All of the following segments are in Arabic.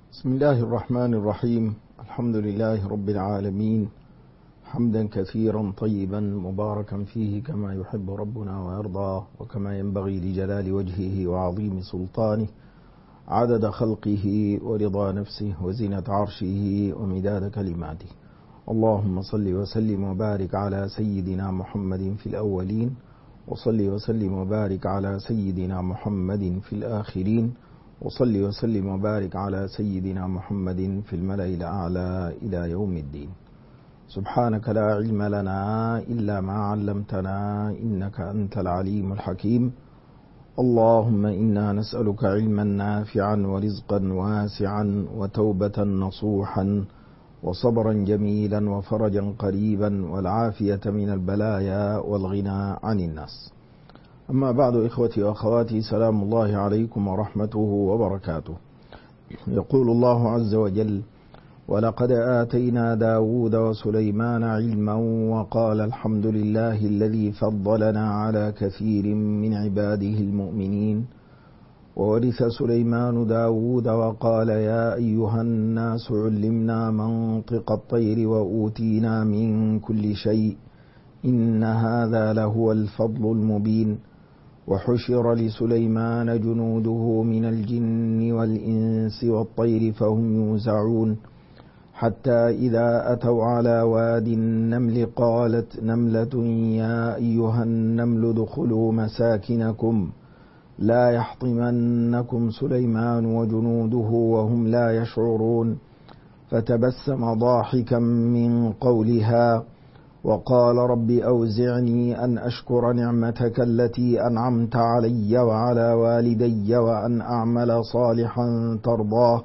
بسم الله الرحمن الرحيم. الحمد لله رب العالمين، حمدا كثيرا طيبا مباركا فيه كما يحب ربنا ويرضى، وكما ينبغي لجلال وجهه وعظيم سلطانه، عدد خلقه ورضا نفسه وزنة عرشه ومداد كلماته. اللهم صل وسلم وبارك على سيدنا محمد في الأولين، وصل وسلم وبارك على سيدنا محمد في الآخرين، وصل وسلم وبارك على سيدنا محمد في الملأ الأعلى إلى يوم الدين. سبحانك لا علم لنا إلا ما علمتنا إنك أنت العليم الحكيم. اللهم إنا نسألك علما نافعا ورزقا واسعا وتوبة نصوحا وصبرا جميلا وفرجا قريبا والعافية من البلايا والغنى عن الناس. أما بعد، إخوتي وأخواتي، سلام الله عليكم ورحمته وبركاته. يقول الله عز وجل: ولقد آتينا داود وسليمان علما وقال الحمد لله الذي فضلنا على كثير من عباده المؤمنين. وورث سليمان داود وقال يا أيها الناس علمنا منطق الطير وأوتينا من كل شيء إن هذا لهو الفضل المبين. وحشر لسليمان جنوده من الجن والإنس والطير فهم يوزعون، حتى إذا أتوا على واد النمل قالت نملة يا أيها النمل ادخلوا مساكنكم لا يحطمنكم سليمان وجنوده وهم لا يشعرون، فتبسم ضاحكا من قولها وقال رب أوزعني أن أشكر نعمتك التي أنعمت علي وعلى والدي وأن أعمل صالحا ترضاه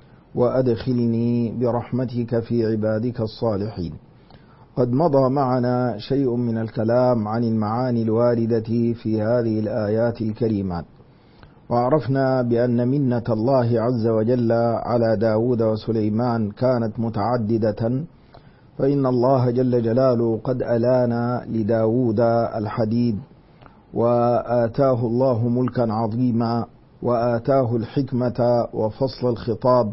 وأدخلني برحمتك في عبادك الصالحين. قد مضى معنا شيء من الكلام عن المعاني الواردة في هذه الآيات الكريمات، وعرفنا بأن منة الله عز وجل على داود وسليمان كانت متعددة، فإن الله جل جلاله قد ألان لداود الحديد، وآتاه الله ملكا عظيما، وآتاه الحكمة وفصل الخطاب،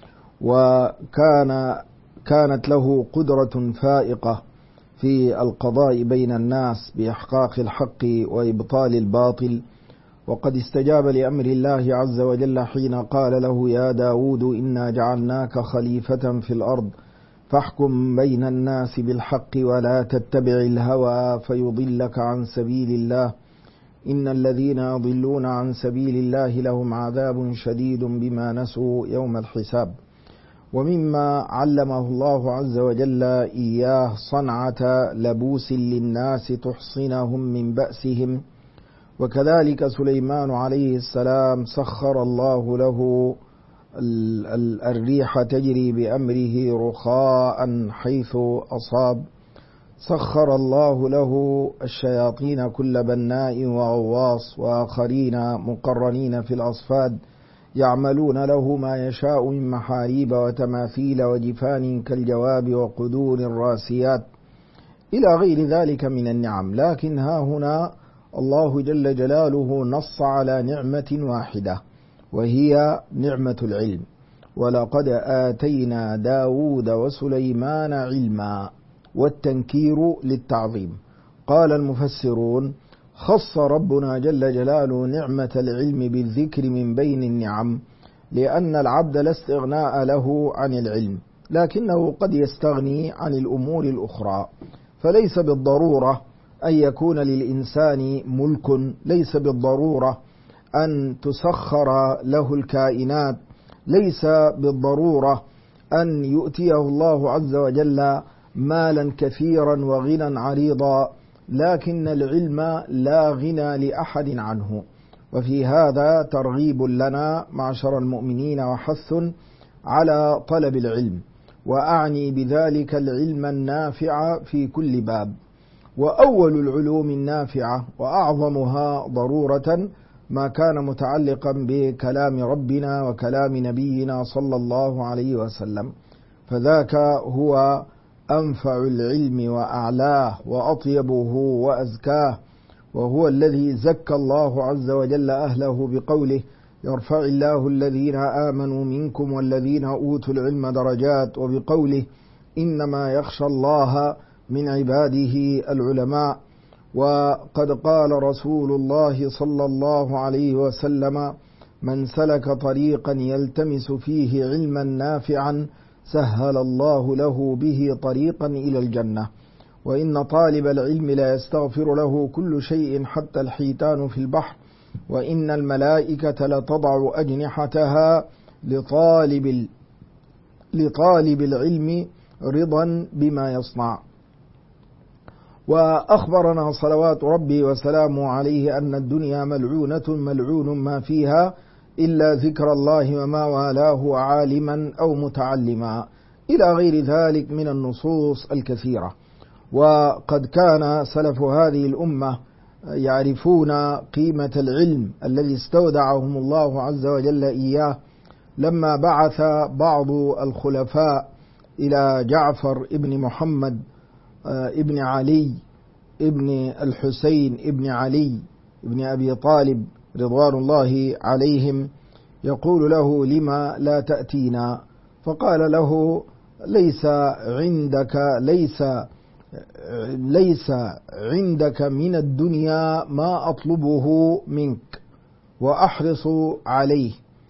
وكانت له قدرة فائقة في القضاء بين الناس بإحقاق الحق وإبطال الباطل. وقد استجاب لأمر الله عز وجل حين قال له يا داود إنا جعلناك خليفة في الأرض فاحكم بين الناس بالحق ولا تتبع الهوى فيضلك عن سبيل الله إن الذين يضلون عن سبيل الله لهم عذاب شديد بما نسوا يوم الحساب. ومما علمه الله عز وجل إياه صنعة لبوس للناس تحصنهم من بأسهم. وكذلك سليمان عليه السلام سخر الله له الريح تجري بأمره رخاء حيث أصاب، سخر الله له الشياطين كل بناء وغواص وآخرين مقرنين في الأصفاد يعملون له ما يشاء من محاريب وتماثيل وجفان كالجواب وقدور الراسيات إلى غير ذلك من النعم. لكن ها هنا الله جل جلاله نص على نعمة واحدة، وهي نعمة العلم. ولقد آتينا داود وسليمان علما، والتنكير للتعظيم. قال المفسرون خص ربنا جل جلاله نعمة العلم بالذكر من بين النعم، لأن العبد لا استغناء له عن العلم، لكنه قد يستغني عن الأمور الأخرى. فليس بالضرورة أن يكون للإنسان ملك، ليس بالضرورة أن تسخر له الكائنات، ليس بالضرورة أن يؤتيه الله عز وجل مالا كثيرا وغنى عريضا، لكن العلم لا غنى لأحد عنه. وفي هذا ترغيب لنا معشر المؤمنين وحث على طلب العلم، وأعني بذلك العلم النافع في كل باب. وأول العلوم النافعة وأعظمها ضرورة ما كان متعلقا بكلام ربنا وكلام نبينا صلى الله عليه وسلم، فذاك هو أنفع العلم وأعلاه وأطيبه وأزكاه، وهو الذي زكى الله عز وجل أهله بقوله يرفع الله الذين آمنوا منكم والذين أوتوا العلم درجات، وبقوله إنما يخشى الله من عباده العلماء. وقد قال رسول الله صلى الله عليه وسلم: من سلك طريقا يلتمس فيه علما نافعا سهل الله له به طريقا إلى الجنة. وإن طالب العلم لا يستغفر له كل شيء حتى الحيتان في البحر، وإن الملائكة لتضع أجنحتها لطالب العلم رضا بما يصنع. وأخبرنا صلوات ربي وسلامه عليه أن الدنيا ملعونة ملعون ما فيها إلا ذكر الله وما والاه عالما أو متعلما، إلى غير ذلك من النصوص الكثيرة. وقد كان سلف هذه الأمة يعرفون قيمة العلم الذي استودعهم الله عز وجل إياه، لما بعث بعض الخلفاء إلى جعفر ابن محمد ابن علي ابن الحسين ابن علي ابن أبي طالب رضوان الله عليهم، يقول له: لما لا تأتينا؟ فقال له: ليس عندك من الدنيا ما أطلبه منك وأحرص عليه،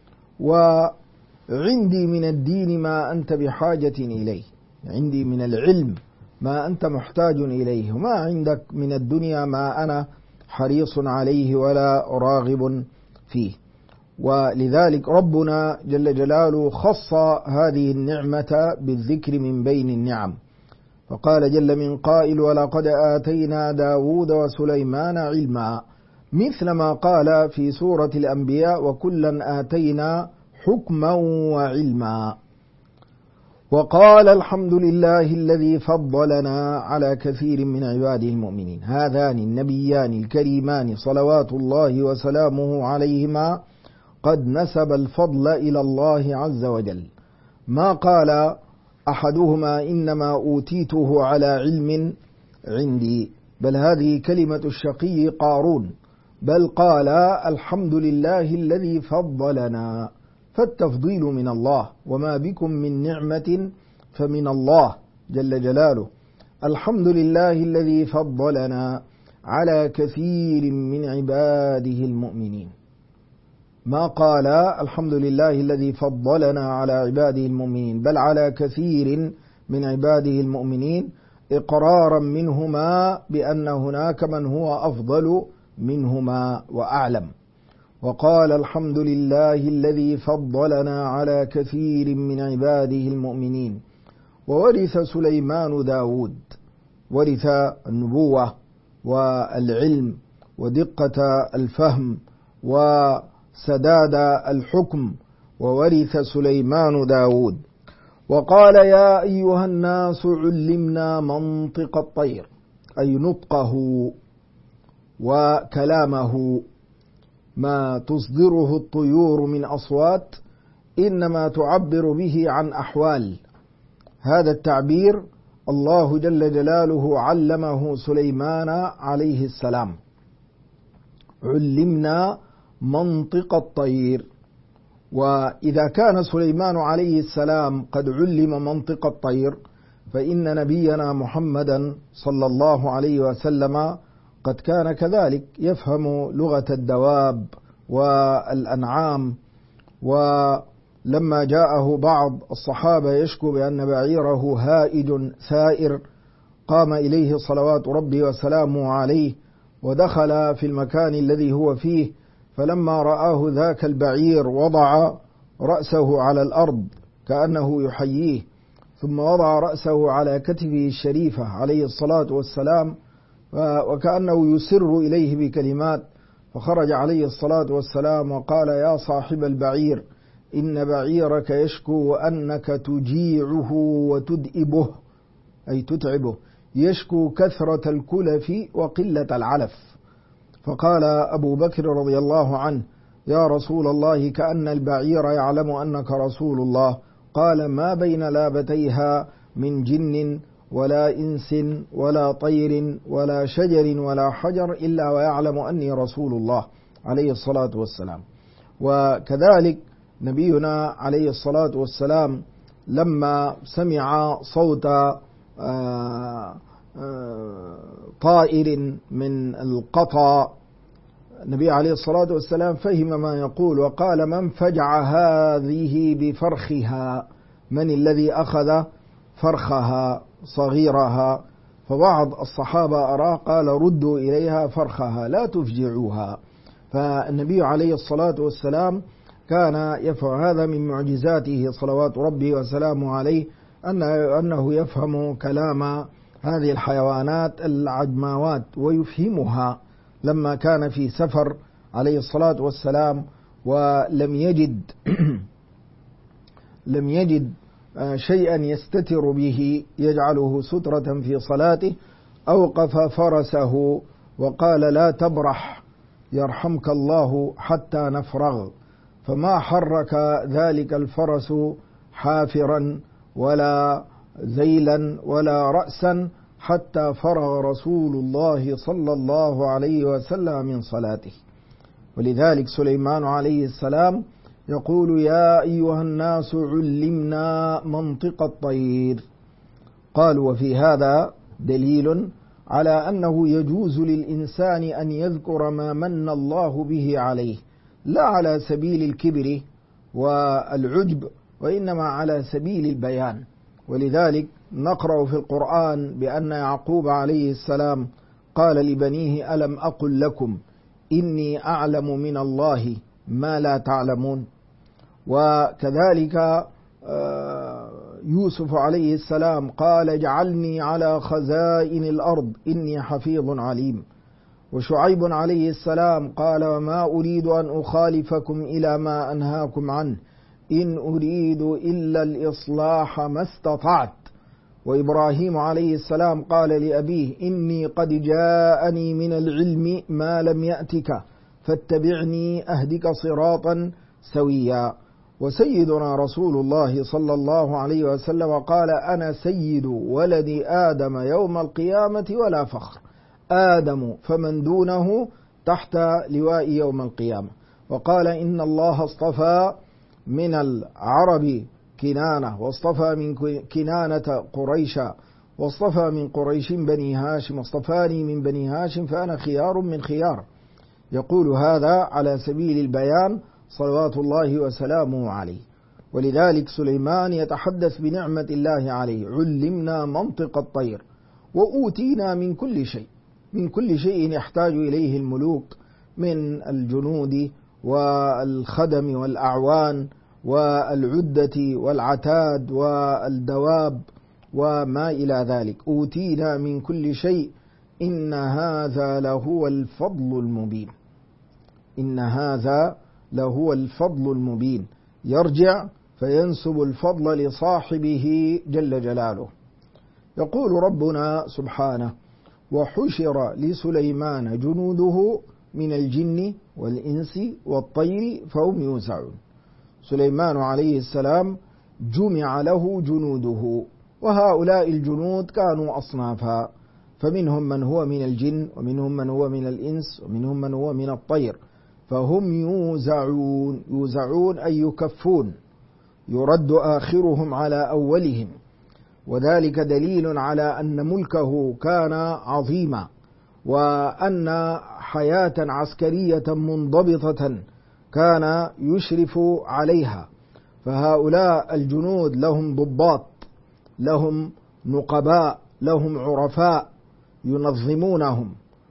وعندي من الدين ما أنت بحاجة إليه، عندي من العلم ما أنت محتاج إليه، وما عندك من الدنيا ما أنا حريص عليه ولا راغب فيه. ولذلك ربنا جل جلاله خص هذه النعمة بالذكر من بين النعم، فقال جل من قائل: ولقد آتينا داود وسليمان علما، مثل ما قال في سورة الأنبياء: وكلا آتينا حكما وعلما. وقال: الحمد لله الذي فضلنا على كثير من عباده المؤمنين. هذان النبيان الكريمان صلوات الله وسلامه عليهما قد نسب الفضل إلى الله عز وجل، ما قال أحدهما إنما أوتيته على علم عندي، بل هذه كلمة الشقي قارون، بل قال: الحمد لله الذي فضلنا، فالتفضيل من الله، وما بكم من نعمة فمن الله جل جلاله. الحمد لله الذي فضلنا على كثير من عباده المؤمنين، ما قال الحمد لله الذي فضلنا على عباده المؤمنين، بل على كثير من عباده المؤمنين، إقرارا منهما بأن هناك من هو أفضل منهما وأعلم. وقال: الحمد لله الذي فضلنا على كثير من عباده المؤمنين. وورث سليمان داود، ورث النبوة والعلم ودقة الفهم وسداد الحكم، وورث سليمان داود. وقال: يا أيها الناس علمنا منطق الطير، أي نطقه وكلامه، ما تصدره الطيور من أصوات إنما تعبر به عن أحوال. هذا التعبير الله جل جلاله علمه سليمان عليه السلام. علمنا منطق الطير. وإذا كان سليمان عليه السلام قد علم منطق الطير، فإن نبينا محمدا صلى الله عليه وسلم قد كان كذلك، يفهم لغة الدواب والأنعام. ولما جاءه بعض الصحابة يشكو بأن بعيره هائج ثائر، قام إليه صلوات ربي وسلامه عليه ودخل في المكان الذي هو فيه، فلما رآه ذاك البعير وضع رأسه على الأرض كأنه يحييه، ثم وضع رأسه على كتفه الشريفة عليه الصلاة والسلام وكأنه يسر إليه بكلمات، فخرج عليه الصلاة والسلام وقال: يا صاحب البعير، إن بعيرك يشكو أنك تجيعه وتدئبه، أي تتعبه، يشكو كثرة الكلف وقلة العلف. فقال أبو بكر رضي الله عنه: يا رسول الله، كأن البعير يعلم أنك رسول الله. قال: ما بين لابتيها من جن ولا إنس ولا طير ولا شجر ولا حجر إلا ويعلم أني رسول الله عليه الصلاة والسلام. وكذلك نبينا عليه الصلاة والسلام لما سمع صوت طائر من القطا، النبي عليه الصلاة والسلام فهم ما يقول وقال: من فجع هذه بفرخها؟ من الذي أخذ فرخها صغيرها؟ فبعض الصحابة أراه قال: ردوا إليها فرخها لا تفجعوها. فالنبي عليه الصلاة والسلام كان يفعل هذا من معجزاته صلوات ربي وسلامه عليه، أنه يفهم كلام هذه الحيوانات العجماوات ويفهمها. لما كان في سفر عليه الصلاة والسلام ولم يجد لم يجد شيئا يستتر به يجعله سترة في صلاته، أوقف فرسه وقال: لا تبرح يرحمك الله حتى نفرغ. فما حرك ذلك الفرس حافرا ولا ذيلا ولا رأسا حتى فرغ رسول الله صلى الله عليه وسلم من صلاته. ولذلك سليمان عليه السلام يقول: يا أيها الناس علمنا منطق الطير. قالوا: وفي هذا دليل على أنه يجوز للإنسان أن يذكر ما من الله به عليه، لا على سبيل الكبر والعجب، وإنما على سبيل البيان. ولذلك نقرأ في القرآن بأن يعقوب عليه السلام قال لبنيه: ألم أقل لكم إني أعلم من الله ما لا تعلمون. وكذلك يوسف عليه السلام قال: اجعلني على خزائن الأرض إني حفيظ عليم. وشعيب عليه السلام قال: وما أريد أن أخالفكم إلى ما أنهاكم عنه إن أريد إلا الإصلاح ما استطعت. وإبراهيم عليه السلام قال لأبيه: إني قد جاءني من العلم ما لم يأتك فاتبعني أهدك صراطا سويا. وسيدنا رسول الله صلى الله عليه وسلم قال: أنا سيد ولد آدم يوم القيامة ولا فخر، آدم فمن دونه تحت لواء يوم القيامة. وقال: إن الله اصطفى من العرب كنانة، واصطفى من كنانة قريشا، واصطفى من قريش بني هاشم، واصطفاني من بني هاشم فأنا خيار من خيار. يقول هذا على سبيل البيان صلوات الله وسلامه عليه. ولذلك سليمان يتحدث بنعمة الله عليه: علمنا منطق الطير وأوتينا من كل شيء، من كل شيء يحتاج إليه الملوك من الجنود والخدم والأعوان والعدة والعتاد والدواب وما إلى ذلك. أوتينا من كل شيء إن هذا لهو الفضل المبين. إن هذا لهو الفضل المبين. يرجع فينسب الفضل لصاحبه جل جلاله. يقول ربنا سبحانه: وحشر لسليمان جنوده من الجن والإنس والطير فهم يوزعون. سليمان عليه السلام جمع له جنوده، وهؤلاء الجنود كانوا أصنافا، فمنهم من هو من الجن، ومنهم من هو من الإنس، ومنهم من هو من الطير، فهم يوزعون. يوزعون أي يكفون، يرد آخرهم على أولهم. وذلك دليل على أن ملكه كان عظيما، وأن حياة عسكرية منضبطة كان يشرف عليها. فهؤلاء الجنود لهم ضباط، لهم نقباء، لهم عرفاء ينظمونهم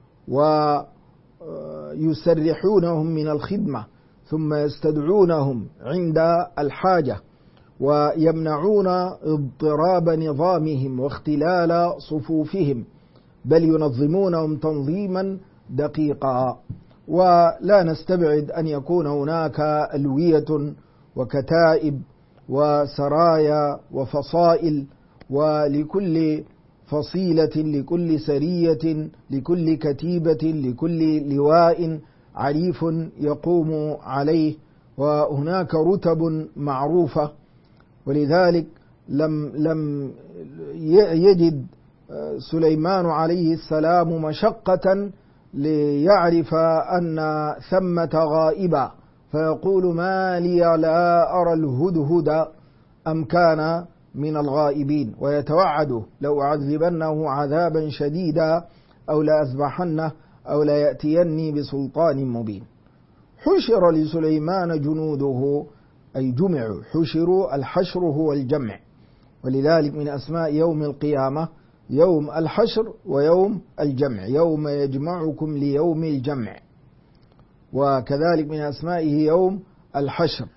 ويسرحونهم من الخدمة، ثم يستدعونهم عند الحاجة ويمنعون اضطراب نظامهم واختلال صفوفهم، بل ينظمونهم تنظيما دقيقا. ولا نستبعد أن يكون هناك ألوية وكتائب وسرايا وفصائل، ولكل فصيلة، لكل سرية، لكل كتيبة، لكل لواء عريف يقوم عليه، وهناك رتب معروفة. ولذلك لم يجد سليمان عليه السلام مشقة ليعرف أن ثمة غائبة، فيقول ما لي لا أرى الهدهد أم كان من الغائبين، ويتوعده لو أعذبنه عذابا شديدا أو لأذبحنه أو ليأتيني بسلطان مبين. حشر لسليمان جنوده أي جمعوا، حشروا، الحشر هو الجمع، ولذلك من أسماء يوم القيامة يوم الحشر ويوم الجمع، يوم يجمعكم ليوم الجمع، وكذلك من أسمائه يوم الحشر،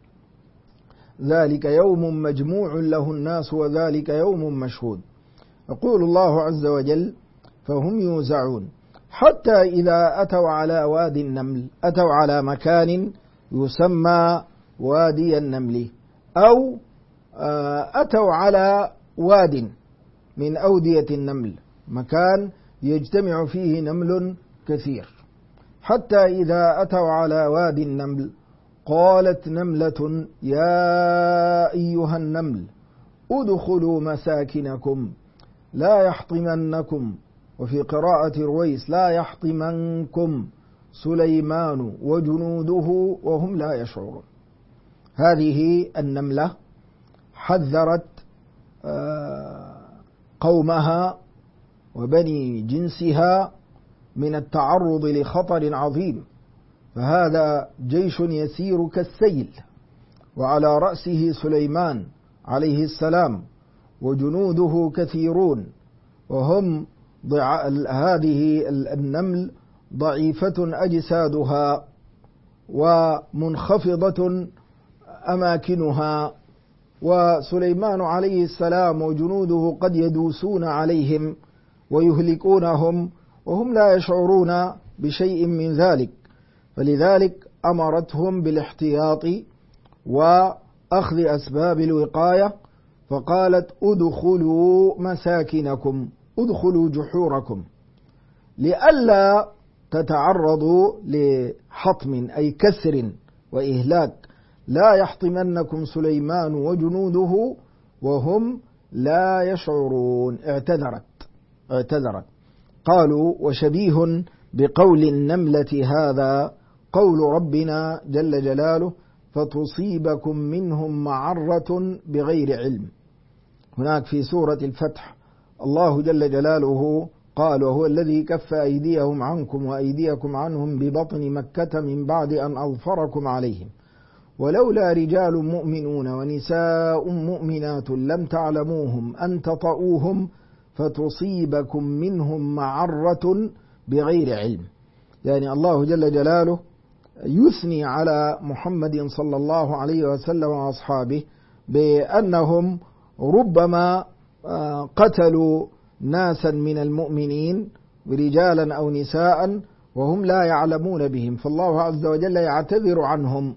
ذلك يوم مجموع له الناس وذلك يوم مشهود. يقول الله عز وجل فهم يوزعون حتى إذا أتوا على وادي النمل، أتوا على مكان يسمى وادي النمل، أو أتوا على واد من أودية النمل، مكان يجتمع فيه نمل كثير. حتى إذا أتوا على وادي النمل قالت نملة يا أيها النمل ادخلوا مساكنكم لا يحطمنكم، وفي قراءة رويس لا يحطمنكم سليمان وجنوده وهم لا يشعرون. هذه النملة حذرت قومها وبني جنسها من التعرض لخطر عظيم، فهذا جيش يسير كالسيل، وعلى رأسه سليمان عليه السلام وجنوده كثيرون، وهم هذه النمل ضعيفة أجسادها ومنخفضة أماكنها، وسليمان عليه السلام وجنوده قد يدوسون عليهم ويهلكونهم وهم لا يشعرون بشيء من ذلك، فلذلك أمرتهم بالاحتياط وأخذ أسباب الوقاية، فقالت ادخلوا مساكنكم، ادخلوا جحوركم، لئلا تتعرضوا لحطم أي كسر وإهلاك، لا يحطمنكم سليمان وجنوده وهم لا يشعرون. اعتذرت. قالوا وشبيه بقول النملة هذا قول ربنا جل جلاله فتصيبكم منهم معرة بغير علم. هناك في سورة الفتح الله جل جلاله قال وهو الذي كف أيديهم عنكم وأيديكم عنهم ببطن مكة من بعد أن أظفركم عليهم، ولولا رجال مؤمنون ونساء مؤمنات لم تعلموهم أن تطؤوهم فتصيبكم منهم معرة بغير علم. يعني الله جل جلاله يثني على محمد صلى الله عليه وسلم وأصحابه بأنهم ربما قتلوا ناسا من المؤمنين رجالا أو نساء وهم لا يعلمون بهم، فالله عز وجل يعتذر عنهم.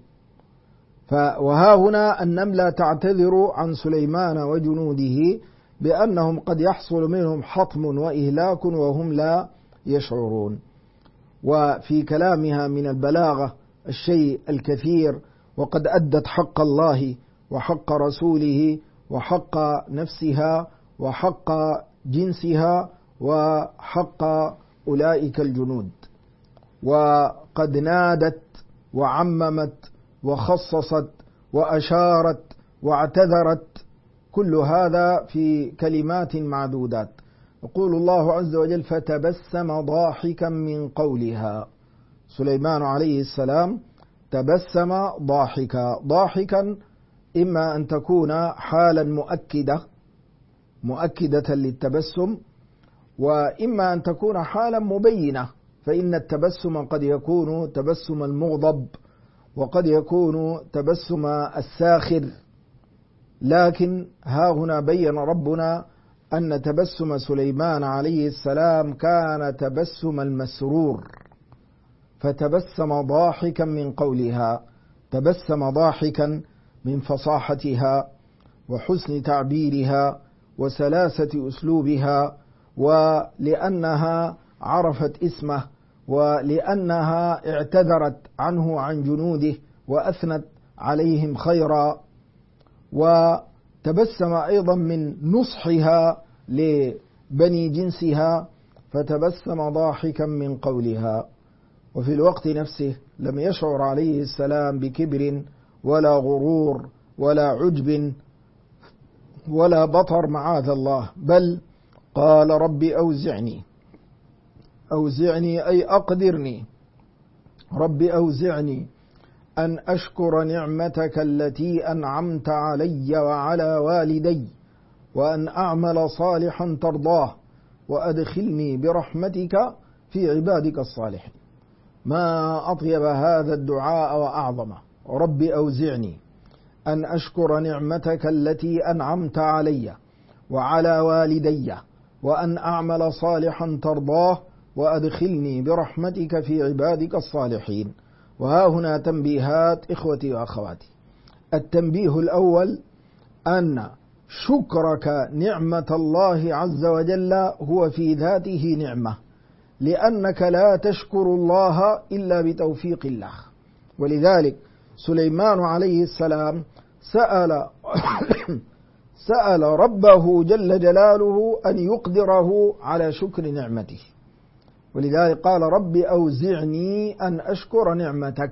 وها هنا النملة تعتذر عن سليمان وجنوده بأنهم قد يحصل منهم حطم وإهلاك وهم لا يشعرون. وفي كلامها من البلاغة الشيء الكثير، وقد أدت حق الله وحق رسوله وحق نفسها وحق جنسها وحق أولئك الجنود، وقد نادت وعممت وخصصت وأشارت واعتذرت، كل هذا في كلمات معدودات. يقول الله عز وجل فتبسم ضاحكا من قولها، سليمان عليه السلام تبسم ضاحكا إما أن تكون حالا مؤكدة للتبسم، وإما أن تكون حالا مبينة، فإن التبسم قد يكون تبسم المغضب وقد يكون تبسم الساخر، لكن ها هنا بين ربنا أن تبسم سليمان عليه السلام كان تبسم المسرور، فتبسم ضاحكا من قولها، تبسم ضاحكا من فصاحتها وحسن تعبيرها وسلاسة أسلوبها، ولأنها عرفت اسمه، ولأنها اعتذرت عنه عن جنوده وأثنت عليهم خيرا، وتبسم أيضا من نصحها لبني جنسها، فتبسم ضاحكا من قولها. وفي الوقت نفسه لم يشعر عليه السلام بكبر ولا غرور ولا عجب ولا بطر معاذ الله، بل قال رب أوزعني أي أقدرني، رب أوزعني أن أشكر نعمتك التي أنعمت علي وعلى والدي، وأن أعمل صالحا ترضاه، وأدخلني برحمتك في عبادك الصالحين. ما أطيب هذا الدعاء وأعظمه. رب أوزعني أن أشكر نعمتك التي أنعمت علي وعلى والدي، وأن أعمل صالحا ترضاه، وأدخلني برحمتك في عبادك الصالحين. وها هنا تنبيهات إخوتي وأخواتي. التنبيه الأول أن شكرك نعمة الله عز وجل هو في ذاته نعمة، لأنك لا تشكر الله إلا بتوفيق الله. ولذلك سليمان عليه السلام سأل ربه جل جلاله أن يقدره على شكر نعمته، ولذلك قال رب أوزعني أن أشكر نعمتك.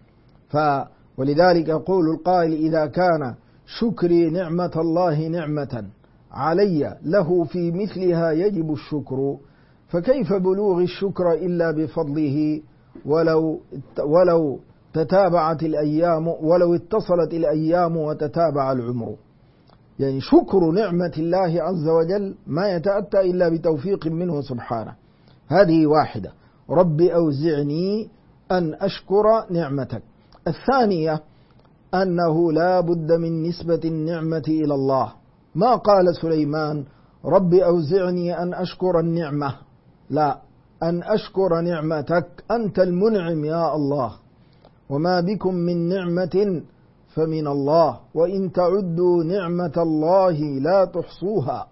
ولذلك يقول القائل إذا كان شكري نعمة الله نعمة علي له في مثلها يجب الشكر، فكيف بلوغ الشكر إلا بفضله؟ ولو تتابعت الأيام، ولو اتصلت الأيام وتتابع العمر. يعني شكر نعمة الله عز وجل ما يتأتى إلا بتوفيق منه سبحانه. هذه واحدة، رب أوزعني أن أشكر نعمتك. الثانية أنه لا بد من نسبة النعمة إلى الله. ما قال سليمان رب أوزعني أن أشكر النعمة، لا، أن أشكر نعمتك، أنت المنعم يا الله، وما بكم من نعمة فمن الله، وإن تعدوا نعمة الله لا تحصوها.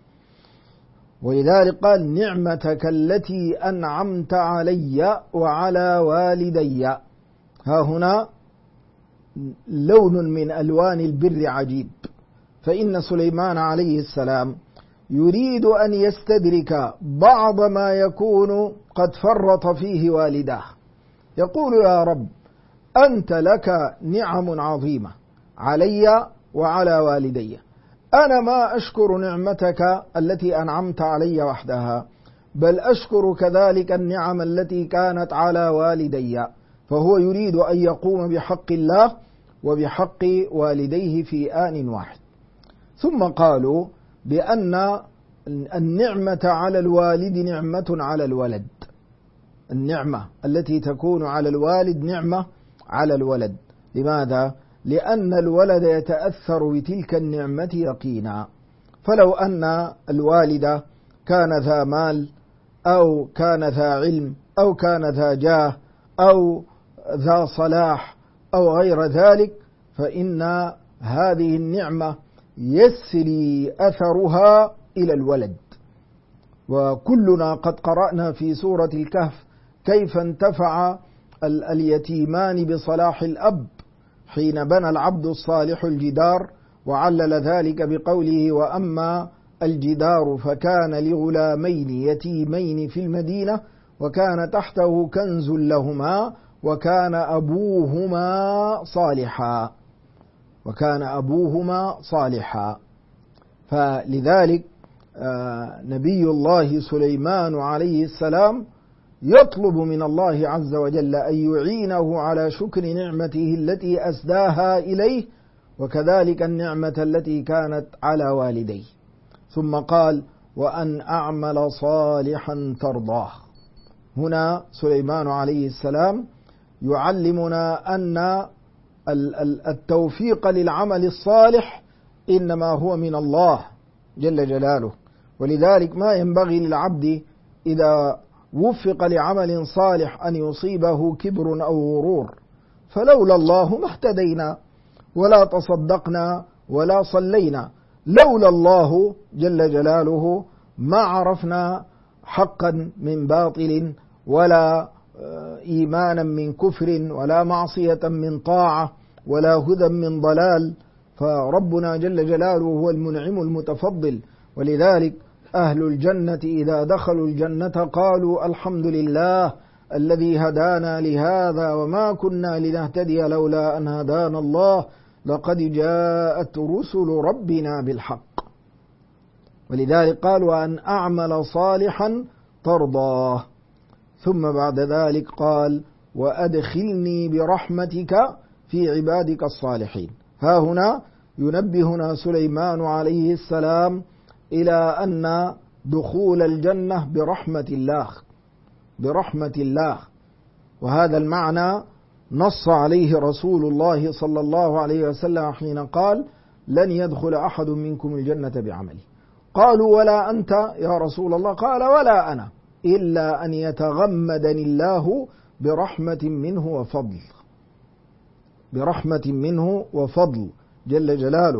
ولذلك قال نعمتك التي أنعمت علي وعلى والدي. ها هنا لون من ألوان البر عجيب، فإن سليمان عليه السلام يريد أن يستدرك بعض ما يكون قد فرط فيه والداه. يقول يا رب أنت لك نعم عظيمة علي وعلى والدي، أنا ما أشكر نعمتك التي أنعمت علي وحدها، بل أشكر كذلك النعم التي كانت على والدي. فهو يريد أن يقوم بحق الله وبحق والديه في آن واحد. ثم قالوا بأن النعمة على الوالد نعمة على الولد، النعمة التي تكون على الوالد نعمة على الولد. لماذا؟ لأن الولد يتأثر بتلك النعمة يقينا. فلو أن الوالد كان ذا مال أو كان ذا علم أو كان ذا جاه أو ذا صلاح أو غير ذلك، فإن هذه النعمة يسري أثرها إلى الولد. وكلنا قد قرأنا في سورة الكهف كيف انتفع اليتيمان بصلاح الأب حين بنى العبد الصالح الجدار، وعلل ذلك بقوله وأما الجدار فكان لغلامين يتيمين في المدينة وكان تحته كنز لهما وكان أبوهما صالحا. فلذلك نبي الله سليمان عليه السلام يطلب من الله عز وجل أن يعينه على شكر نعمته التي أسداها إليه، وكذلك النعمة التي كانت على والديه. ثم قال وأن أعمل صالحا ترضاه. هنا سليمان عليه السلام يعلمنا أن التوفيق للعمل الصالح إنما هو من الله جل جلاله. ولذلك ما ينبغي للعبد إذا وفق لعمل صالح أن يصيبه كبر أو غرور، فلولا الله ما اهتدينا ولا تصدقنا ولا صلينا، لولا الله جل جلاله ما عرفنا حقا من باطل، ولا إيمانا من كفر، ولا معصية من طاعة، ولا هدى من ضلال. فربنا جل جلاله هو المنعم المتفضل. ولذلك أهل الجنة إذا دخلوا الجنة قالوا الحمد لله الذي هدانا لهذا وما كنا لنهتدي لولا أن هدانا الله لقد جاءت رسل ربنا بالحق. ولذلك قال وأن أعمل صالحا ترضاه. ثم بعد ذلك قال وأدخلني برحمتك في عبادك الصالحين. ها هنا ينبهنا سليمان عليه السلام إلى أن دخول الجنة برحمة الله، وهذا المعنى نص عليه رسول الله صلى الله عليه وسلم حين قال لن يدخل أحد منكم الجنة بعمله. قالوا ولا أنت يا رسول الله؟ قال ولا أنا، إلا أن يتغمدني الله برحمة منه وفضل جل جلاله.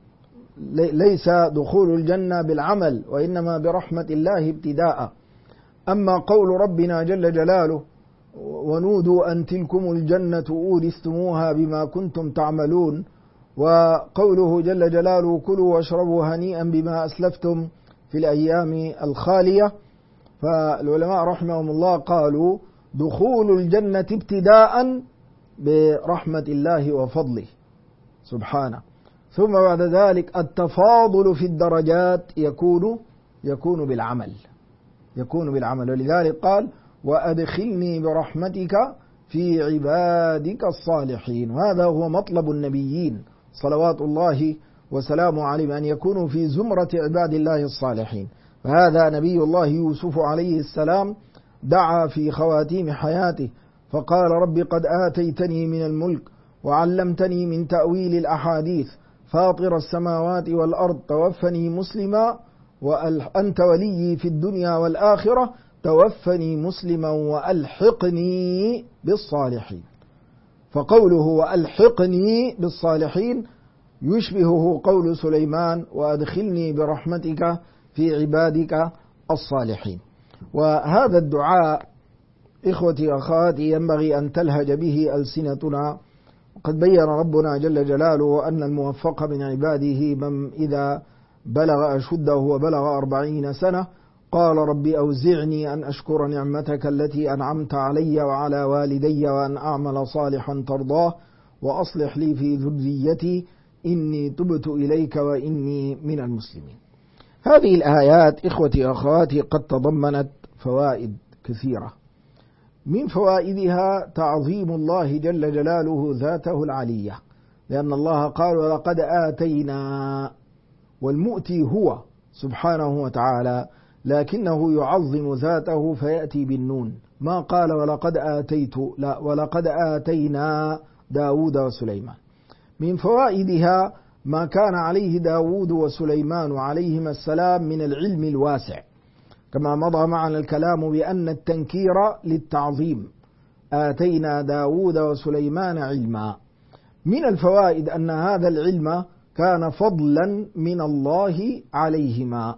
ليس دخول الجنة بالعمل، وإنما برحمة الله ابتداء. أما قول ربنا جل جلاله ونودوا أن تلكم الجنة أورثتموها بما كنتم تعملون، وقوله جل جلاله كلوا واشربوا هنيئا بما أسلفتم في الأيام الخالية، فالعلماء رحمهم الله قالوا دخول الجنة ابتداء برحمة الله وفضله سبحانه، ثم بعد ذلك التفاضل في الدرجات يكون بالعمل. ولذلك قال وأدخلني برحمتك في عبادك الصالحين. وهذا هو مطلب النبيين صلوات الله وسلامه عليهم، أن يكونوا في زمرة عباد الله الصالحين. فهذا نبي الله يوسف عليه السلام دعا في خواتيم حياته فقال رب قد آتيتني من الملك وعلمتني من تأويل الأحاديث فاطر السماوات والأرض توفني مسلما وأنت ولي في الدنيا والآخرة توفني مسلما وألحقني بالصالحين. فقوله وألحقني بالصالحين يشبهه قول سليمان وأدخلني برحمتك في عبادك الصالحين. وهذا الدعاء إخوتي أخواتي ينبغي أن تلهج به ألسنتنا. وقد بين ربنا جل جلاله أن الموفق من عباده من إذا بلغ أشده وبلغ 40 سنة قال رب أوزعني أن أشكر نعمتك التي أنعمت علي وعلى والدي وأن أعمل صالحا ترضاه وأصلح لي في ذريتي إني تبت إليك وإني من المسلمين. هذه الآيات إخوتي أخواتي قد تضمنت فوائد كثيرة. من فوائدها تعظيم الله جل جلاله ذاته العلية، لأن الله قال ولقد آتينا، والمؤتي هو سبحانه وتعالى، لكنه يعظم ذاته فيأتي بالنون، ما قال ولقد آتيت، لا، ولقد آتينا داود وسليمان. من فوائدها ما كان عليه داود وسليمان عليهما السلام من العلم الواسع، كما مضى معنا الكلام بأن التنكير للتعظيم. آتينا داود وسليمان علما. من الفوائد أن هذا العلم كان فضلا من الله عليهما.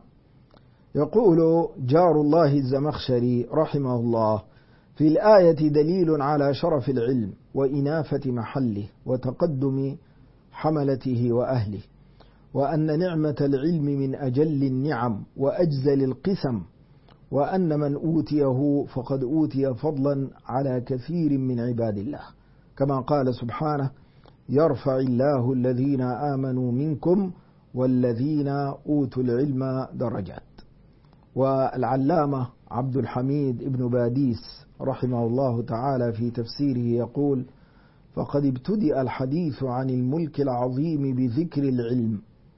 يقول جار الله الزمخشري رحمه الله في الآية دليل على شرف العلم وإنافة محله وتقدم حملته وأهله، وأن نعمة العلم من أجل النعم وأجزل القسم، وأن من أوتيه فقد أوتي فضلا على كثير من عباد الله، كما قال سبحانه يرفع الله الذين آمنوا منكم والذين أوتوا العلم درجات. والعلامة عبد الحميد ابن باديس رحمه الله تعالى في تفسيره يقول فقد ابتدأ الحديث عن الملك العظيم بذكر العلم،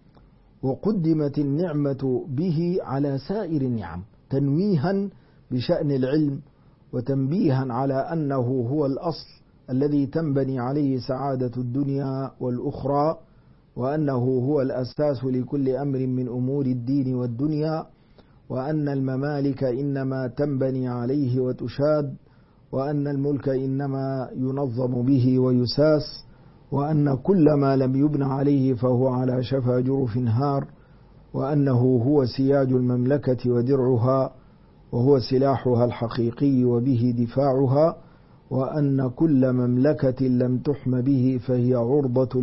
وقدمت النعمة به على سائر النعم تنويها بشأن العلم وتنبيها على أنه هو الأصل الذي تنبني عليه سعادة الدنيا والأخرى، وأنه هو الأساس لكل أمر من أمور الدين والدنيا، وأن الممالك إنما تنبني عليه وتشاد، وأن الملك إنما ينظم به ويساس، وأن كل ما لم يبن عليه فهو على شفا جرف هار، وأنه هو سياج المملكة ودرعها، وهو سلاحها الحقيقي وبه دفاعها، وأن كل مملكة لم تحم به فهي عرضة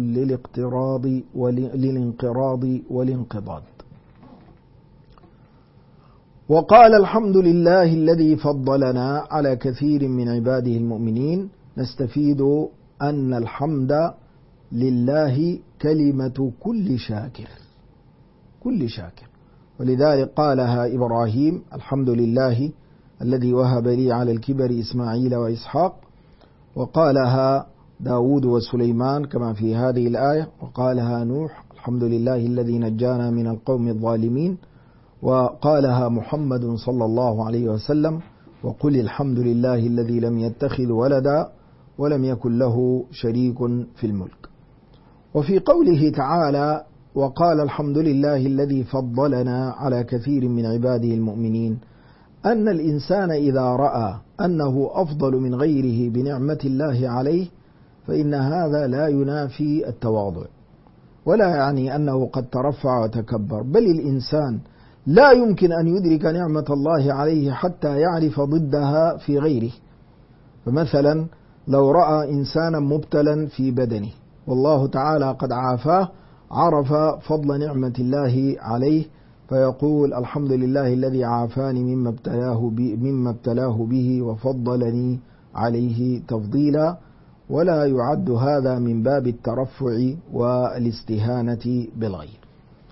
للانقراض والانقضاض. وقال الحمد لله الذي فضلنا على كثير من عباده المؤمنين. نستفيد أن الحمد لله كلمة كل شاكر، كل شاكر، ولذلك قالها إبراهيم: الحمد لله الذي وهب لي على الكبر إسماعيل وإسحاق. وقالها داود وسليمان كما في هذه الآية. وقالها نوح: الحمد لله الذي نجانا من القوم الظالمين. وقالها محمد صلى الله عليه وسلم: وقل الحمد لله الذي لم يتخذ ولدا ولم يكن له شريك في الملك. وفي قوله تعالى: وقال الحمد لله الذي فضلنا على كثير من عباده المؤمنين، أن الإنسان إذا رأى أنه أفضل من غيره بنعمة الله عليه فإن هذا لا ينافي التواضع، ولا يعني أنه قد ترفع وتكبر، بل الإنسان لا يمكن أن يدرك نعمة الله عليه حتى يعرف ضدها في غيره. فمثلا لو رأى إنسانا مبتلا في بدنه والله تعالى قد عافاه، عرف فضل نعمة الله عليه فيقول: الحمد لله الذي عافاني مما ابتلاه به وفضلني عليه تفضيلا. ولا يعد هذا من باب الترفع والاستهانة بالغير.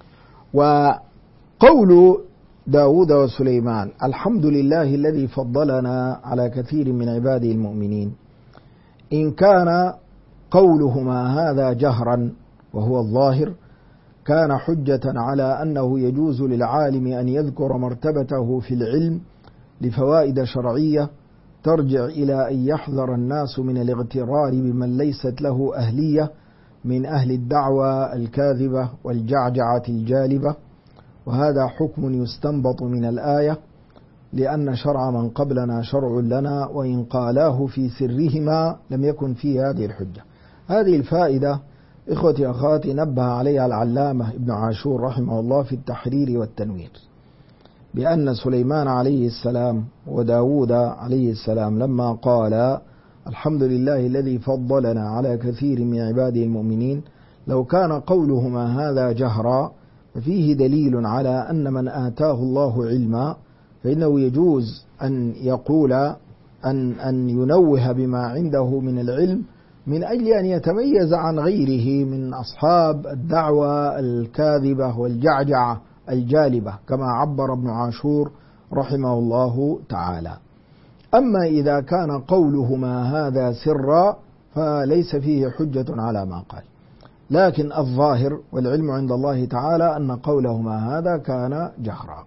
وقول داود وسليمان: الحمد لله الذي فضلنا على كثير من عباده المؤمنين، إن كان قولهما هذا جهرا وهو الظاهر كان حجة على أنه يجوز للعالم أن يذكر مرتبته في العلم لفوائد شرعية ترجع إلى أن يحذر الناس من الاغترار بمن ليست له أهلية من أهل الدعوة الكاذبة والجعجعة الجالبة. وهذا حكم يستنبط من الآية، لأن شرع من قبلنا شرع لنا وإن قالاه في سرهما لم يكن فيه هذه الحجة. هذه الفائدة إخوتي أخواتي نبه عليها العلامة ابن عاشور رحمه الله في التحرير والتنوير، بأن سليمان عليه السلام وداود عليه السلام لما قال الحمد لله الذي فضلنا على كثير من عباده المؤمنين، لو كان قولهما هذا جهرا ففيه دليل على أن من آتاه الله علما فإنه يجوز أن يقول أن ينوه بما عنده من العلم من أجل أن يتميز عن غيره من أصحاب الدعوة الكاذبة والجعجعة الجالبة، كما عبر ابن عاشور رحمه الله تعالى. أما إذا كان قولهما هذا سرا فليس فيه حجة على ما قال، لكن الظاهر والعلم عند الله تعالى أن قولهما هذا كان جهرا.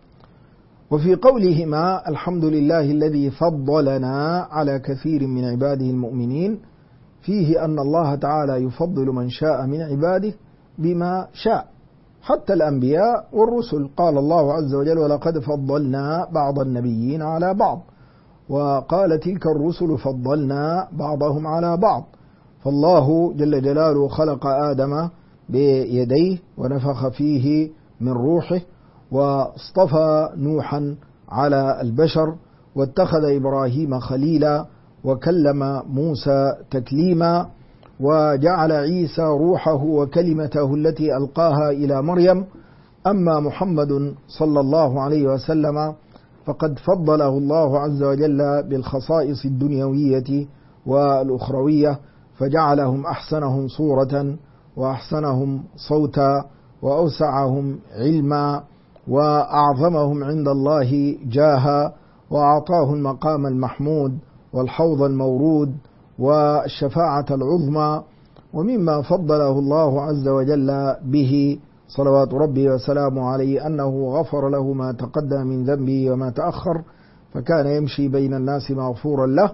وفي قولهما الحمد لله الذي فضلنا على كثير من عباده المؤمنين فيه أن الله تعالى يفضل من شاء من عباده بما شاء، حتى الأنبياء والرسل. قال الله عز وجل: ولقد فضلنا بعض النبيين على بعض، وقال: تلك الرسل فضلنا بعضهم على بعض. فالله جل جلاله خلق آدم بيديه ونفخ فيه من روحه، واصطفى نوحا على البشر، واتخذ إبراهيم خليلا، وكلم موسى تكليما، وجعل عيسى روحه وكلمته التي ألقاها إلى مريم. أما محمد صلى الله عليه وسلم فقد فضله الله عز وجل بالخصائص الدنيوية والأخروية، فجعلهم أحسنهم صورة وأحسنهم صوتا وأوسعهم علما وأعظمهم عند الله جاها، وأعطاه المقام المحمود والحوض المورود والشفاعة العظمى. ومما فضله الله عز وجل به صلوات ربي وسلامه عليه أنه غفر له ما تقدم من ذنبه وما تأخر، فكان يمشي بين الناس مغفورا له.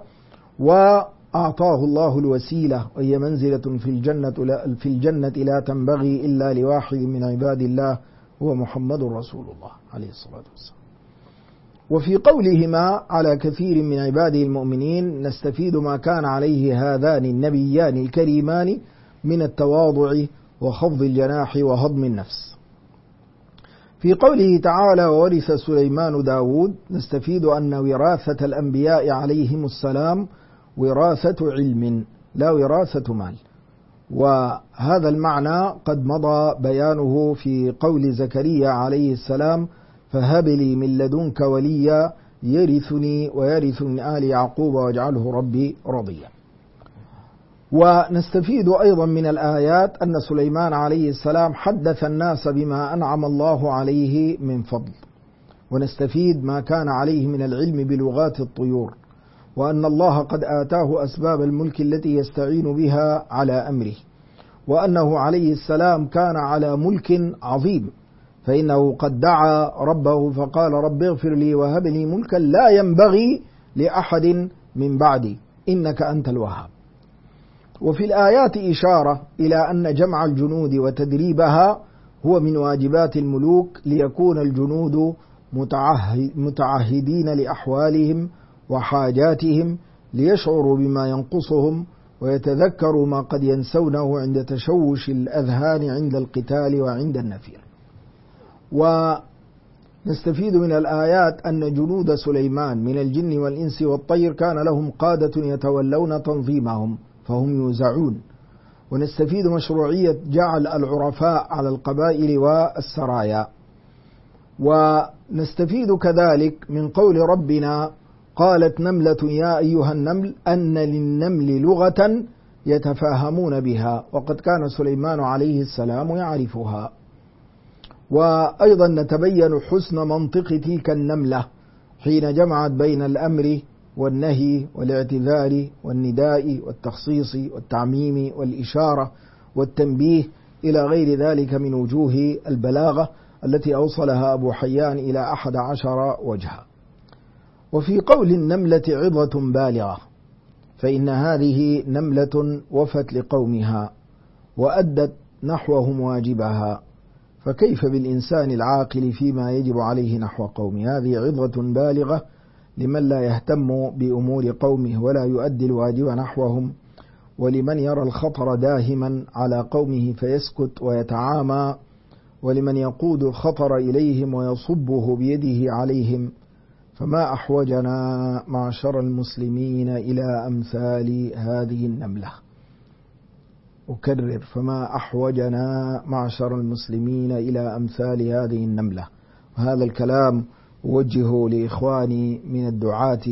وأعطاه الله الوسيلة وهي منزلة في الجنة لا تنبغي إلا لواحد من عباد الله هو محمد رسول الله عليه الصلاة والسلام. وفي قولهما على كثير من عباده المؤمنين نستفيد ما كان عليه هذان النبيان الكريمان من التواضع وخفض الجناح وهضم النفس. في قوله تعالى: وورث سليمان داود، نستفيد أن وراثة الأنبياء عليهم السلام وراثة علم لا وراثة مال. وهذا المعنى قد مضى بيانه في قول زكريا عليه السلام فهب لي من لدنك وليا يرثني ويرث من آل يعقوب واجعله ربي رضيا. ونستفيد أيضا من الآيات أن سليمان عليه السلام حدث الناس بما أنعم الله عليه من فضل، ونستفيد ما كان عليه من العلم بلغات الطيور، وأن الله قد آتاه أسباب الملك التي يستعين بها على أمره، وأنه عليه السلام كان على ملك عظيم، فإنه قد دعا ربه فقال رب اغفر لي وهب لي ملكا لا ينبغي لأحد من بعدي إنك أنت الوهاب. وفي الآيات إشارة إلى أن جمع الجنود وتدريبها هو من واجبات الملوك، ليكون الجنود متعهدين لأحوالهم وحاجاتهم، ليشعروا بما ينقصهم ويتذكروا ما قد ينسونه عند تشوش الأذهان عند القتال وعند النفير. ونستفيد من الآيات أن جنود سليمان من الجن والإنس والطير كان لهم قادة يتولون تنظيمهم فهم يوزعون. ونستفيد مشروعية جعل العرفاء على القبائل والسرايا. ونستفيد كذلك من قول ربنا قالت نملة يا أيها النمل أن للنمل لغة يتفاهمون بها، وقد كان سليمان عليه السلام يعرفها. وأيضا نتبين حسن منطق تلك النملة حين جمعت بين الأمر والنهي والاعتذار والنداء والتخصيص والتعميم والإشارة والتنبيه إلى غير ذلك من وجوه البلاغة التي أوصلها أبو حيان إلى 11 وجها. وفي قول النملة عظة بالغة، فإن هذه نملة وفت لقومها وأدت نحوهم واجبها، فكيف بالإنسان العاقل فيما يجب عليه نحو قومه؟ هذه عظة بالغة لمن لا يهتم بأمور قومه ولا يؤدي الواجب نحوهم، ولمن يرى الخطر داهما على قومه فيسكت ويتعامى، ولمن يقود الخطر إليهم ويصبه بيده عليهم. فما أحوجنا معشر المسلمين إلى أمثال هذه النملة. أكرر: فما أحوجنا معشر المسلمين إلى أمثال هذه النملة. وهذا الكلام أوجهه لإخواني من الدعاة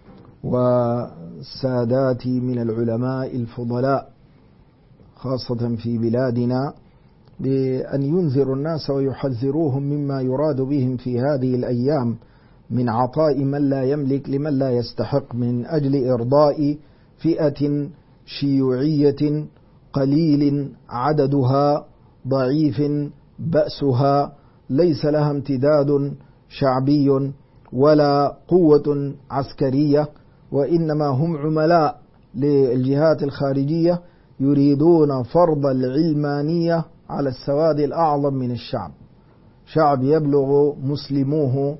والسادات من العلماء الفضلاء خاصة في بلادنا، بأن ينذروا الناس ويحذروهم مما يراد بهم في هذه الأيام من عطاء من لا يملك لمن لا يستحق، من أجل إرضاء فئة شيوعية قليل عددها ضعيف بأسها، ليس لها امتداد شعبي ولا قوة عسكرية، وإنما هم عملاء للجهات الخارجية يريدون فرض العلمانية على السواد الأعظم من الشعب. شعب يبلغ مسلموه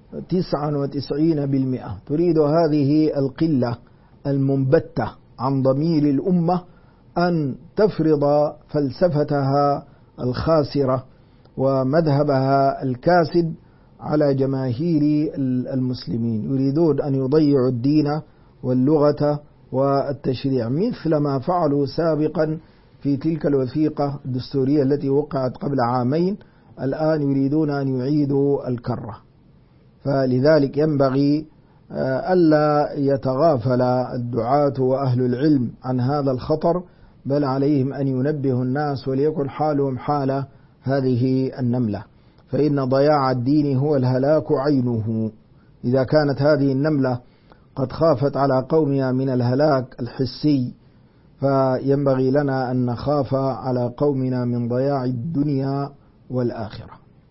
99%، تريد هذه القلة المنبتة عن ضمير الأمة أن تفرض فلسفتها الخاسرة ومذهبها الكاسد على جماهير المسلمين. يريدون أن يضيعوا الدين واللغة والتشريع، مثل ما فعلوا سابقا في تلك الوثيقة الدستورية التي وقعت قبل عامين. الآن يريدون أن يعيدوا الكرة. فلذلك ينبغي ألا يتغافل الدعاة وأهل العلم عن هذا الخطر، بل عليهم أن ينبهوا الناس وليكن حالهم حال هذه النملة، فإن ضياع الدين هو الهلاك عينه. إذا كانت هذه النملة قد خافت على قومها من الهلاك الحسي، فينبغي لنا أن نخاف على قومنا من ضياع الدنيا والآخرة.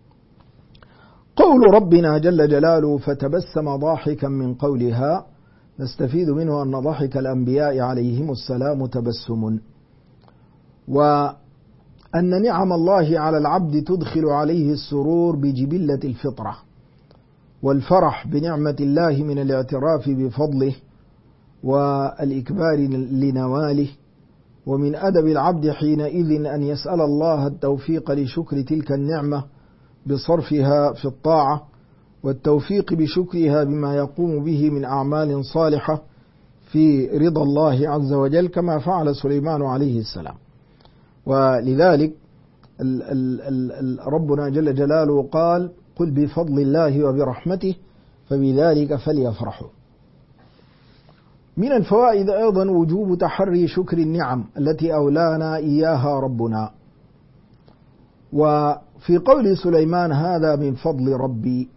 قول ربنا جل جلاله فتبسم ضاحكا من قولها، نستفيد منه أن ضحك الأنبياء عليهم السلام تبسم، وأن نعم الله على العبد تدخل عليه السرور بجبلة الفطرة والفرح بنعمة الله من الاعتراف بفضله والإكبار لنواله. ومن أدب العبد حينئذ أن يسأل الله التوفيق لشكر تلك النعمة بصرفها في الطاعة، والتوفيق بشكرها بما يقوم به من أعمال صالحة في رضا الله عز وجل، كما فعل سليمان عليه السلام. ولذلك ربنا جل جلاله قال قل بفضل الله وبرحمته فبذلك فليفرحوا. من الفوائد أيضا وجوب تحري شكر النعم التي أولانا إياها ربنا. وفي قول سليمان هذا من فضل ربي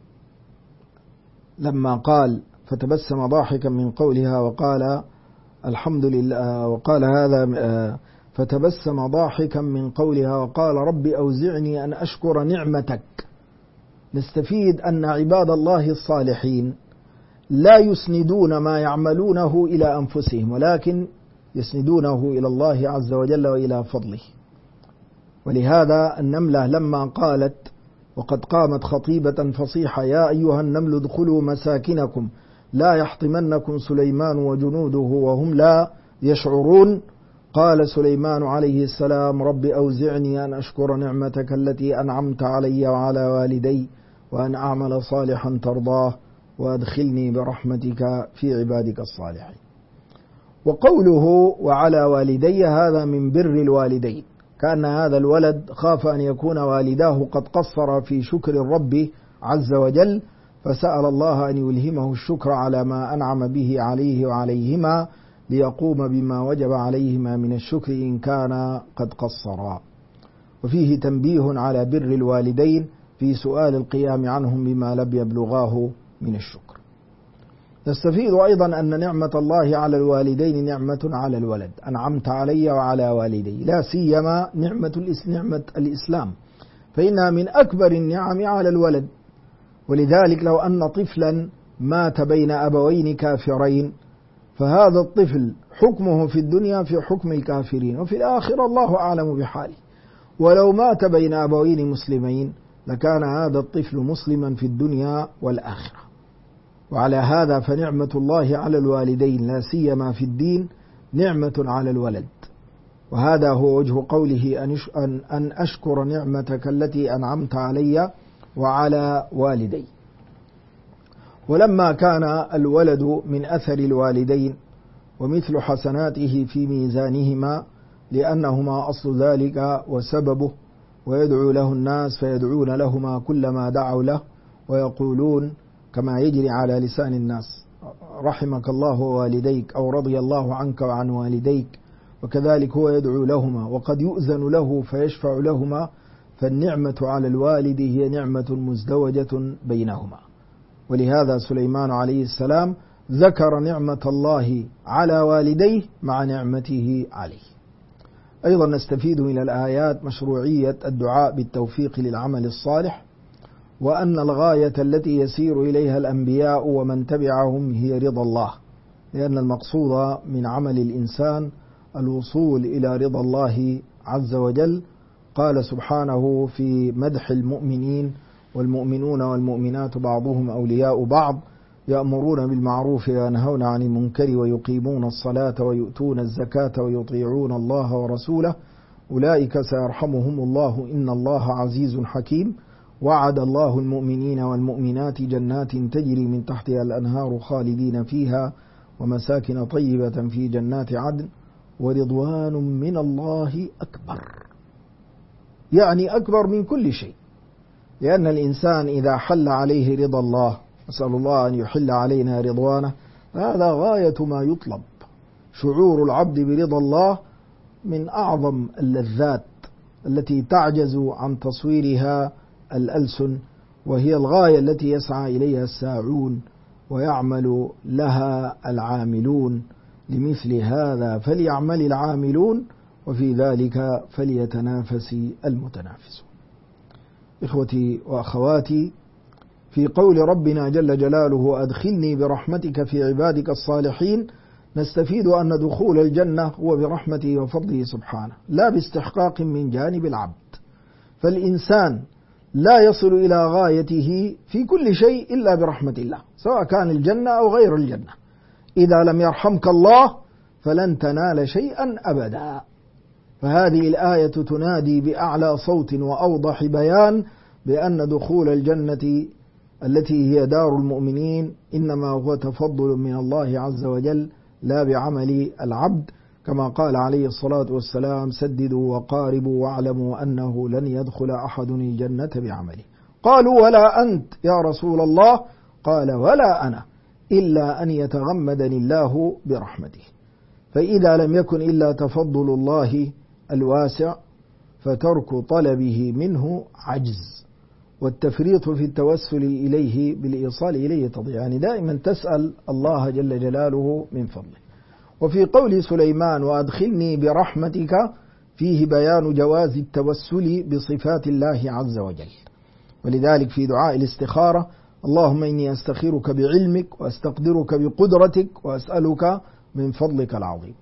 لما قال فتبسم ضاحكا من قولها وقال الحمد لله، وقال هذا فتبسم ضاحكا من قولها وقال رب أوزعني أن أشكر نعمتك، نستفيد أن عباد الله الصالحين لا يسندون ما يعملونه إلى أنفسهم، ولكن يسندونه إلى الله عز وجل وإلى فضله. ولهذا النملة لما قالت وقد قامت خطيبة فصيحة يا أيها النمل ادخلوا مساكنكم لا يحطمنكم سليمان وجنوده وهم لا يشعرون، قال سليمان عليه السلام رب أوزعني أن أشكر نعمتك التي أنعمت علي وعلى والدي وأن أعمل صالحا ترضاه وأدخلني برحمتك في عبادك الصالحين. وقوله وعلى والدي هذا من بر الوالدين، كأن هذا الولد خاف أن يكون والداه قد قصر في شكر الرب عز وجل، فسأل الله أن يلهمه الشكر على ما أنعم به عليه وعليهما ليقوم بما وجب عليهما من الشكر إن كان قد قصرا. وفيه تنبيه على بر الوالدين في سؤال القيام عنهم بما لم يبلغاه من الشكر. نستفيد أيضا أن نعمة الله على الوالدين نعمة على الولد، أنعمت علي وعلى والدي، لا سيما نعمة الإسلام، فإنها من أكبر النعم على الولد. ولذلك لو أن طفلا مات بين أبوين كافرين فهذا الطفل حكمه في الدنيا في حكم الكافرين، وفي الآخرة الله أعلم بحاله. ولو مات بين أبوين مسلمين لكان هذا الطفل مسلما في الدنيا والآخرة. وعلى هذا فنعمة الله على الوالدين لا سيما في الدين نعمة على الولد. وهذا هو وجه قوله أن أشكر نعمتك التي أنعمت علي وعلى والدي. ولما كان الولد من أثر الوالدين ومثل حسناته في ميزانهما لأنهما أصل ذلك وسببه، ويدعو له الناس فيدعون لهما كلما دعوا له ويقولون كما يجري على لسان الناس رحمك الله ووالديك أو رضي الله عنك وعن والديك، وكذلك هو يدعو لهما وقد يؤذن له فيشفع لهما. فالنعمة على الوالد هي نعمة مزدوجة بينهما. ولهذا سليمان عليه السلام ذكر نعمة الله على والديه مع نعمته عليه. أيضا نستفيد من الآيات مشروعية الدعاء بالتوفيق للعمل الصالح، وأن الغاية التي يسير إليها الأنبياء ومن تبعهم هي رضا الله، لأن المقصود من عمل الإنسان الوصول إلى رضا الله عز وجل. قال سبحانه في مدح المؤمنين والمؤمنون والمؤمنات بعضهم أولياء بعض يأمرون بالمعروف وينهون عن المنكر ويقيمون الصلاة ويؤتون الزكاة ويطيعون الله ورسوله أولئك سيرحمهم الله إن الله عزيز حكيم. وعد الله المؤمنين والمؤمنات جنات تجري من تحتها الأنهار خالدين فيها ومساكن طيبة في جنات عدن ورضوان من الله أكبر، يعني أكبر من كل شيء، لأن الإنسان إذا حل عليه رضا الله، نسأل الله أن يحل علينا رضوانه، هذا غاية ما يطلب. شعور العبد برضا الله من أعظم اللذات التي تعجز عن تصويرها الألسن، وهي الغاية التي يسعى إليها الساعون ويعمل لها العاملون. لمثل هذا فليعمل العاملون وفي ذلك فليتنافس المتنافسون. إخوتي وأخواتي، في قول ربنا جل جلاله أدخلني برحمتك في عبادك الصالحين نستفيد أن دخول الجنة هو برحمته وفضله سبحانه، لا باستحقاق من جانب العبد. فالإنسان لا يصل إلى غايته في كل شيء إلا برحمة الله، سواء كان الجنة أو غير الجنة. إذا لم يرحمك الله فلن تنال شيئا أبدا. فهذه الآية تنادي بأعلى صوت وأوضح بيان بأن دخول الجنة التي هي دار المؤمنين إنما هو تفضل من الله عز وجل لا بعمل العبد، كما قال عليه الصلاة والسلام سددوا وقاربوا واعلموا أنه لن يدخل أحد الجنة بعمله. قالوا ولا أنت يا رسول الله؟ قال ولا أنا إلا أن يتغمدني الله برحمته. فإذا لم يكن إلا تفضل الله الواسع فترك طلبه منه عجز، والتفريط في التوسل إليه بالإيصال إليه تضيع. يعني دائما تسأل الله جل جلاله من فضله. وفي قول سليمان وأدخلني برحمتك فيه بيان جواز التوسل بصفات الله عز وجل. ولذلك في دعاء الاستخارة اللهم إني أستخيرك بعلمك وأستقدرك بقدرتك وأسألك من فضلك العظيم.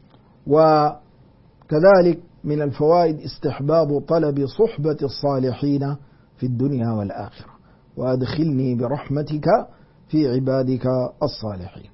وكذلك من الفوائد استحباب طلب صحبة الصالحين في الدنيا والآخرة، وأدخلني برحمتك في عبادك الصالحين.